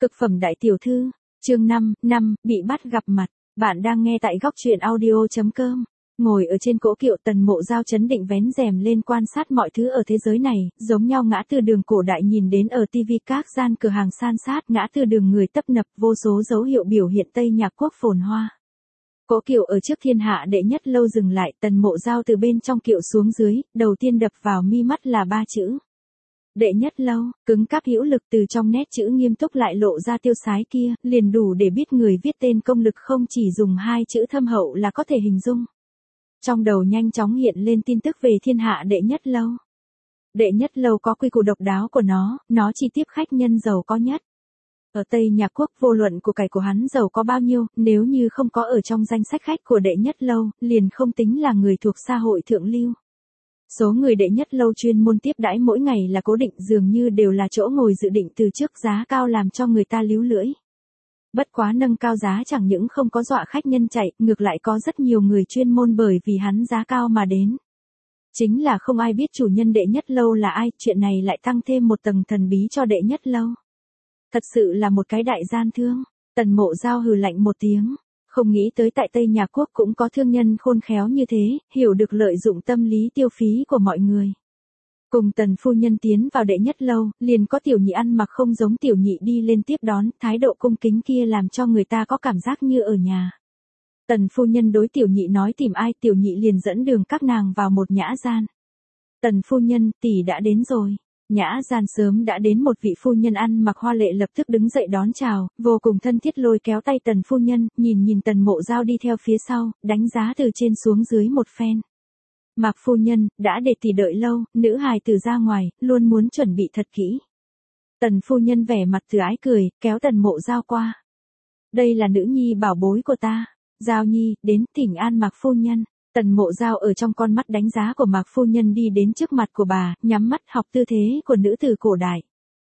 Cực phẩm đại tiểu thư, chương 5, bị bắt gặp mặt. Bạn đang nghe tại góc truyện audio.com. Ngồi ở trên cỗ kiệu, Tần Mộ Giao chấn định vén rèm lên quan sát mọi thứ ở thế giới này, giống nhau ngã tư đường cổ đại nhìn đến ở TV, các gian cửa hàng san sát, ngã tư đường người tấp nập, vô số dấu hiệu biểu hiện Tây Nhạc Quốc phồn hoa. Cỗ kiệu ở trước thiên hạ đệ nhất lâu dừng lại, Tần Mộ Giao từ bên trong kiệu xuống dưới, đầu tiên đập vào mi mắt là 3 chữ. Đệ nhất lâu, cứng cáp hữu lực, từ trong nét chữ nghiêm túc lại lộ ra tiêu sái kia, liền đủ để biết người viết tên công lực không chỉ dùng 2 chữ thâm hậu là có thể hình dung. Trong đầu nhanh chóng hiện lên tin tức về thiên hạ đệ nhất lâu. Đệ nhất lâu có quy củ độc đáo của nó chỉ tiếp khách nhân giàu có nhất. Ở Tây Nhạc Quốc, vô luận của cải của hắn giàu có bao nhiêu, nếu như không có ở trong danh sách khách của đệ nhất lâu, liền không tính là người thuộc xã hội thượng lưu. Số người đệ nhất lâu chuyên môn tiếp đãi mỗi ngày là cố định, dường như đều là chỗ ngồi dự định từ trước, giá cao làm cho người ta líu lưỡi. Bất quá nâng cao giá chẳng những không có dọa khách nhân chạy, ngược lại có rất nhiều người chuyên môn bởi vì hắn giá cao mà đến. Chính là không ai biết chủ nhân đệ nhất lâu là ai, chuyện này lại tăng thêm một tầng thần bí cho đệ nhất lâu. Thật sự là một cái đại gian thương. Tần Mộ Giao hừ lạnh một tiếng. Không nghĩ tới tại Tây Nhạc Quốc cũng có thương nhân khôn khéo như thế, hiểu được lợi dụng tâm lý tiêu phí của mọi người. Cùng Tần phu nhân tiến vào đệ nhất lâu, liền có tiểu nhị ăn mặc không giống tiểu nhị đi lên tiếp đón, thái độ cung kính kia làm cho người ta có cảm giác như ở nhà. Tần phu nhân đối tiểu nhị nói tìm ai, tiểu nhị liền dẫn đường các nàng vào một nhã gian. Tần phu nhân, tỷ đã đến rồi. Nhã gian sớm đã đến, một vị phu nhân ăn mặc hoa lệ lập tức đứng dậy đón chào, vô cùng thân thiết lôi kéo tay Tần phu nhân, nhìn Tần Mộ Giao đi theo phía sau, đánh giá từ trên xuống dưới một phen. Mạc phu nhân, đã để tỷ đợi lâu, nữ hài tử ra ngoài, luôn muốn chuẩn bị thật kỹ. Tần phu nhân vẻ mặt từ ái cười, kéo Tần Mộ Giao qua. Đây là nữ nhi bảo bối của ta. Giao nhi, đến thỉnh an Mạc phu nhân. Tần Mộ Giao ở trong con mắt đánh giá của Mạc phu nhân đi đến trước mặt của bà, nhắm mắt học tư thế của nữ tử cổ đại.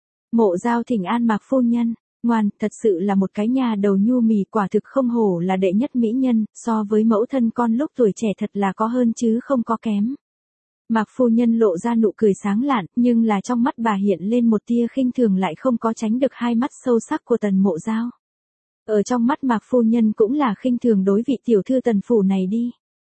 Mộ Giao thỉnh an Mạc phu nhân, ngoan, thật sự là một cái nhà đầu nhu mì, quả thực không hổ là đệ nhất mỹ nhân, so với mẫu thân con lúc tuổi trẻ thật là có hơn chứ không có kém. Mạc phu nhân lộ ra nụ cười sáng lạn, nhưng là trong mắt bà hiện lên một tia khinh thường, lại không có tránh được hai mắt sâu sắc của Tần Mộ Giao. Ở trong mắt Mạc phu nhân cũng là khinh thường đối vị tiểu thư Tần phủ này đi.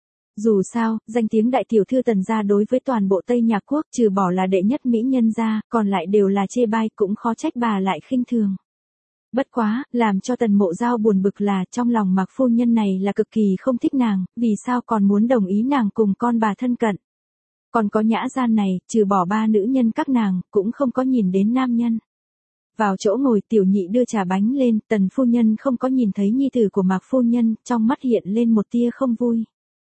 Dù sao, danh tiếng đại tiểu thư Tần gia đối với toàn bộ Tây Nhạc Quốc trừ bỏ là đệ nhất mỹ nhân ra, còn lại đều là chê bai, cũng khó trách bà lại khinh thường. Bất quá, làm cho Tần Mộ Giao buồn bực là trong lòng Mạc phu nhân này là cực kỳ không thích nàng, vì sao còn muốn đồng ý nàng cùng con bà thân cận. Còn có nhã gian này, trừ bỏ 3 nữ nhân các nàng, cũng không có nhìn đến nam nhân. Vào chỗ ngồi, tiểu nhị đưa trà bánh lên, Tần phu nhân không có nhìn thấy nhi tử của Mạc phu nhân, trong mắt hiện lên một tia không vui.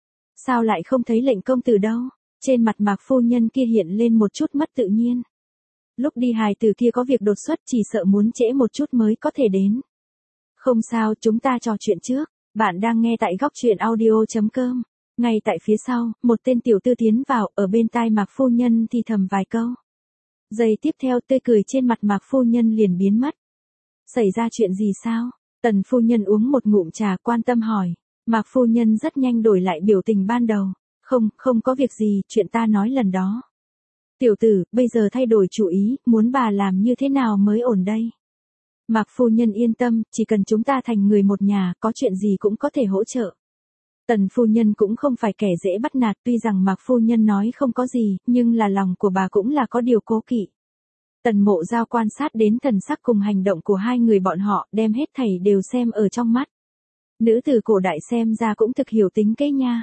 Sao lại không thấy lệnh công tử đâu? Trên mặt Mạc phu nhân kia hiện lên một chút mất tự nhiên. Lúc đi hài tử kia có việc đột xuất, chỉ sợ muốn trễ một chút mới có thể đến. Không sao, chúng ta trò chuyện trước. Bạn đang nghe tại góc truyện audio.com. Ngay tại phía sau, một tên tiểu tư tiến vào, ở bên tai Mạc phu nhân thì thầm vài câu. Giây tiếp theo, tươi cười trên mặt Mạc phu nhân liền biến mất. Xảy ra chuyện gì sao? Tần phu nhân uống một ngụm trà, quan tâm hỏi. Mạc phu nhân rất nhanh đổi lại biểu tình ban đầu. Không có việc gì, chuyện ta nói lần đó. Tiểu tử, bây giờ thay đổi chủ ý, muốn bà làm như thế nào mới ổn đây? Mạc phu nhân yên tâm, chỉ cần chúng ta thành người một nhà, có chuyện gì cũng có thể hỗ trợ. Tần phu nhân cũng không phải kẻ dễ bắt nạt, tuy rằng Mạc phu nhân nói không có gì, nhưng là lòng của bà cũng là có điều cố kỵ. Tần Mộ Giao quan sát đến thần sắc cùng hành động của hai người bọn họ, đem hết thảy đều xem ở trong mắt. Nữ tử cổ đại xem ra cũng thực hiểu tính kế nha.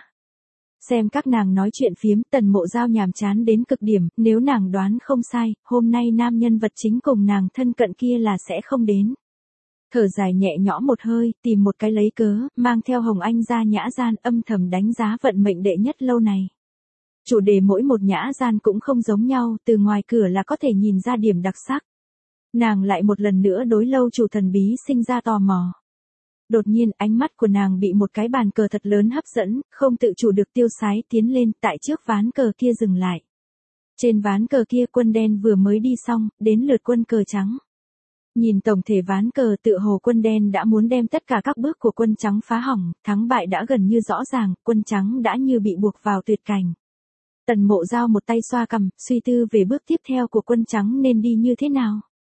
Xem các nàng nói chuyện phiếm, Tần Mộ Giao nhàm chán đến cực điểm, nếu nàng đoán không sai, hôm nay nam nhân vật chính cùng nàng thân cận kia là sẽ không đến. Thở dài nhẹ nhõm một hơi, tìm một cái lấy cớ, mang theo Hồng Anh ra nhã gian, âm thầm đánh giá vận mệnh đệ nhất lâu này. Chủ đề mỗi một nhã gian cũng không giống nhau, từ ngoài cửa là có thể nhìn ra điểm đặc sắc. Nàng lại một lần nữa đối lâu chủ thần bí sinh ra tò mò. Đột nhiên ánh mắt của nàng bị một cái bàn cờ thật lớn hấp dẫn, không tự chủ được tiêu sái tiến lên, tại trước ván cờ kia dừng lại. Trên ván cờ kia quân đen vừa mới đi xong, đến lượt quân cờ trắng. Nhìn tổng thể ván cờ, tựa hồ quân đen đã muốn đem tất cả các bước của quân trắng phá hỏng, thắng bại đã gần như rõ ràng, quân trắng đã như bị buộc vào tuyệt cảnh. Tần Mộ Giao một tay xoa cằm, suy tư về bước tiếp theo của quân trắng nên đi như thế nào.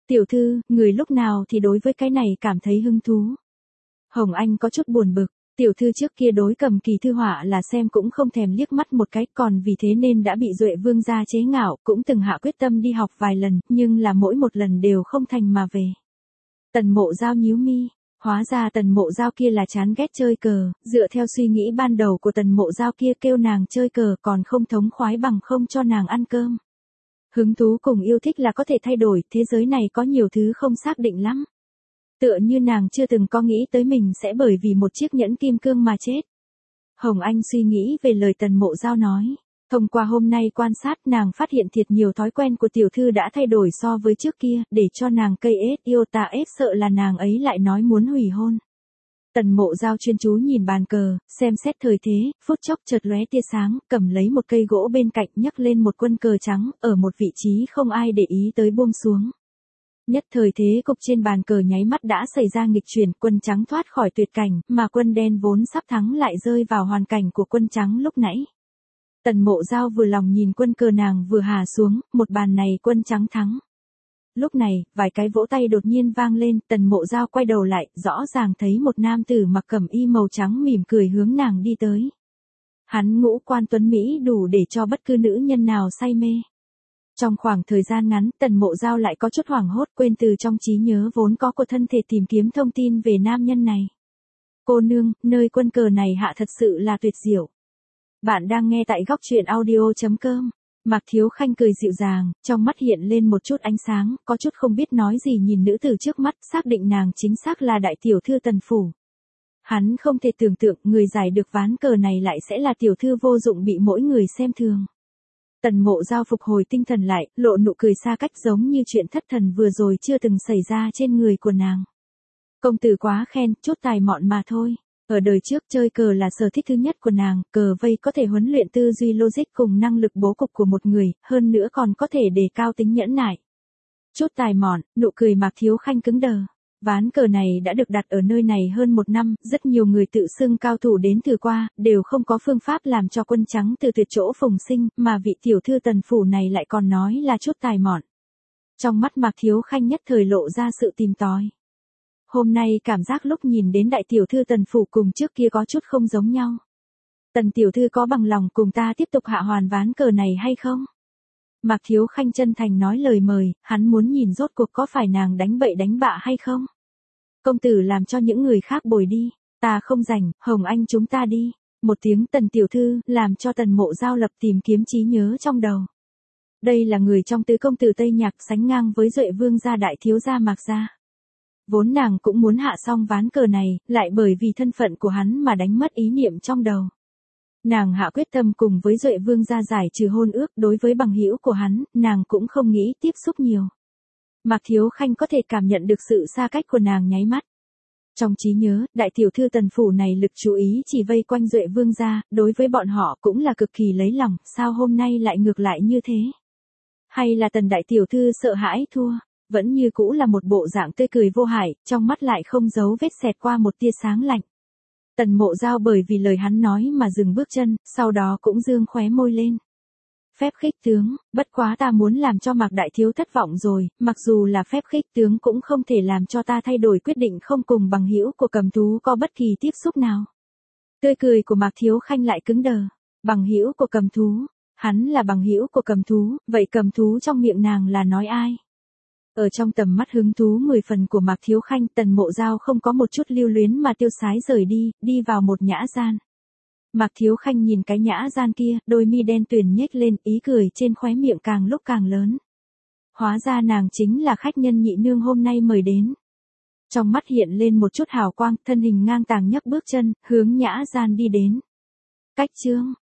Tiểu thư, người lúc nào thì đối với cái này cảm thấy hứng thú. Hồng Anh có chút buồn bực, tiểu thư trước kia đối Cầm Kỳ thư họa là xem cũng không thèm liếc mắt một cái, còn vì thế nên đã bị Duệ Vương gia chế ngạo, cũng từng hạ quyết tâm đi học vài lần, nhưng là mỗi một lần đều không thành mà về. Tần Mộ Giao nhíu mi, hóa ra Tần Mộ Giao kia là chán ghét chơi cờ, dựa theo suy nghĩ ban đầu của Tần Mộ Giao kia kêu nàng chơi cờ còn không thống khoái bằng không cho nàng ăn cơm. Hứng thú cùng yêu thích là có thể thay đổi, thế giới này có nhiều thứ không xác định lắm. Tựa như nàng chưa từng có nghĩ tới mình sẽ bởi vì một chiếc nhẫn kim cương mà chết. Hồng Anh suy nghĩ về lời Tần Mộ Giao nói. Thông qua hôm nay quan sát nàng phát hiện thiệt nhiều thói quen của tiểu thư đã thay đổi so với trước kia, để cho nàng cây ết yêu ta ết sợ là nàng ấy lại nói muốn hủy hôn. Tần Mộ Giao chuyên chú nhìn bàn cờ, xem xét thời thế, phút chốc chợt lóe tia sáng, cầm lấy một cây gỗ bên cạnh nhấc lên một quân cờ trắng, ở một vị trí không ai để ý tới buông xuống. Nhất thời thế cục trên bàn cờ nháy mắt đã xảy ra nghịch chuyển, quân trắng thoát khỏi tuyệt cảnh, mà quân đen vốn sắp thắng lại rơi vào hoàn cảnh của quân trắng lúc nãy. Tần Mộ Giao vừa lòng nhìn quân cờ nàng vừa hạ xuống, một bàn này quân trắng thắng. Lúc này, vài cái vỗ tay đột nhiên vang lên, Tần Mộ Giao quay đầu lại, rõ ràng thấy một nam tử mặc cẩm y màu trắng mỉm cười hướng nàng đi tới. Hắn ngũ quan tuấn Mỹ đủ để cho bất cứ nữ nhân nào say mê. Trong khoảng thời gian ngắn, Tần Mộ Giao lại có chút hoảng hốt, quên từ trong trí nhớ vốn có của thân thể tìm kiếm thông tin về nam nhân này. Cô nương, nơi quân cờ này hạ thật sự là tuyệt diệu. Bạn đang nghe tại góc truyện audio.com. Mạc Thiếu Khanh cười dịu dàng, trong mắt hiện lên một chút ánh sáng, có chút không biết nói gì nhìn nữ tử trước mắt, xác định nàng chính xác là đại tiểu thư Tần phủ. Hắn không thể tưởng tượng người giải được ván cờ này lại sẽ là tiểu thư vô dụng bị mỗi người xem thường. Tần Mộ Giao phục hồi tinh thần lại, lộ nụ cười xa cách giống như chuyện thất thần vừa rồi chưa từng xảy ra trên người của nàng. Công tử quá khen, chút tài mọn mà thôi. Ở đời trước chơi cờ là sở thích thứ nhất của nàng, cờ vây có thể huấn luyện tư duy logic cùng năng lực bố cục của một người, hơn nữa còn có thể đề cao tính nhẫn nại. Chút tài mọn, nụ cười Mạc Thiếu Khanh cứng đờ. Ván cờ này đã được đặt ở nơi này hơn một năm, rất nhiều người tự xưng cao thủ đến thử qua, đều không có phương pháp làm cho quân trắng từ tuyệt chỗ phùng sinh, mà vị tiểu thư Tần phủ này lại còn nói là chút tài mọn. Trong mắt Mạc Thiếu Khanh nhất thời lộ ra sự tìm tòi. Hôm nay cảm giác lúc nhìn đến đại tiểu thư Tần phủ cùng trước kia có chút không giống nhau. Tần tiểu thư có bằng lòng cùng ta tiếp tục hạ hoàn ván cờ này hay không? Mạc Thiếu Khanh chân thành nói lời mời, hắn muốn nhìn rốt cuộc có phải nàng đánh bậy đánh bạ hay không? Công tử làm cho những người khác bồi đi, ta không rảnh, Hồng Anh chúng ta đi. Một tiếng Tần tiểu thư, làm cho Tần Mộ Giao lập tìm kiếm trí nhớ trong đầu. Đây là người trong tứ công tử Tây Nhạc sánh ngang với Duệ Vương gia đại thiếu gia Mạc gia. Vốn nàng cũng muốn hạ xong ván cờ này, lại bởi vì thân phận của hắn mà đánh mất ý niệm trong đầu. Nàng hạ quyết tâm cùng với Duệ Vương gia giải trừ hôn ước, đối với bằng hữu của hắn, nàng cũng không nghĩ tiếp xúc nhiều. Mạc Thiếu Khanh có thể cảm nhận được sự xa cách của nàng nháy mắt. Trong trí nhớ, đại tiểu thư Tần phủ này lực chú ý chỉ vây quanh Duệ Vương gia, đối với bọn họ cũng là cực kỳ lấy lòng, sao hôm nay lại ngược lại như thế? Hay là Tần đại tiểu thư sợ hãi thua? Vẫn như cũ là một bộ dạng tươi cười vô hại, trong mắt lại không giấu vết xẹt qua một tia sáng lạnh. Tần Mộ Giao bởi vì lời hắn nói mà dừng bước chân, sau đó cũng dương khóe môi lên. Phép khích tướng, bất quá ta muốn làm cho Mạc đại thiếu thất vọng rồi, mặc dù là phép khích tướng cũng không thể làm cho ta thay đổi quyết định không cùng bằng hữu của Cầm thú có bất kỳ tiếp xúc nào. Tươi cười của Mạc Thiếu Khanh lại cứng đờ. Bằng hữu của Cầm thú, hắn là bằng hữu của Cầm thú, vậy Cầm thú trong miệng nàng là nói ai? Ở trong tầm mắt hứng thú 10 phần của Mạc Thiếu Khanh, Tần Mộ Giao không có một chút lưu luyến mà tiêu sái rời đi, đi vào một nhã gian. Mạc Thiếu Khanh nhìn cái nhã gian kia, đôi mi đen tuyền nhếch lên, ý cười trên khóe miệng càng lúc càng lớn. Hóa ra nàng chính là khách nhân nhị nương hôm nay mời đến. Trong mắt hiện lên một chút hào quang, thân hình ngang tàng nhấc bước chân, hướng nhã gian đi đến. Cách chương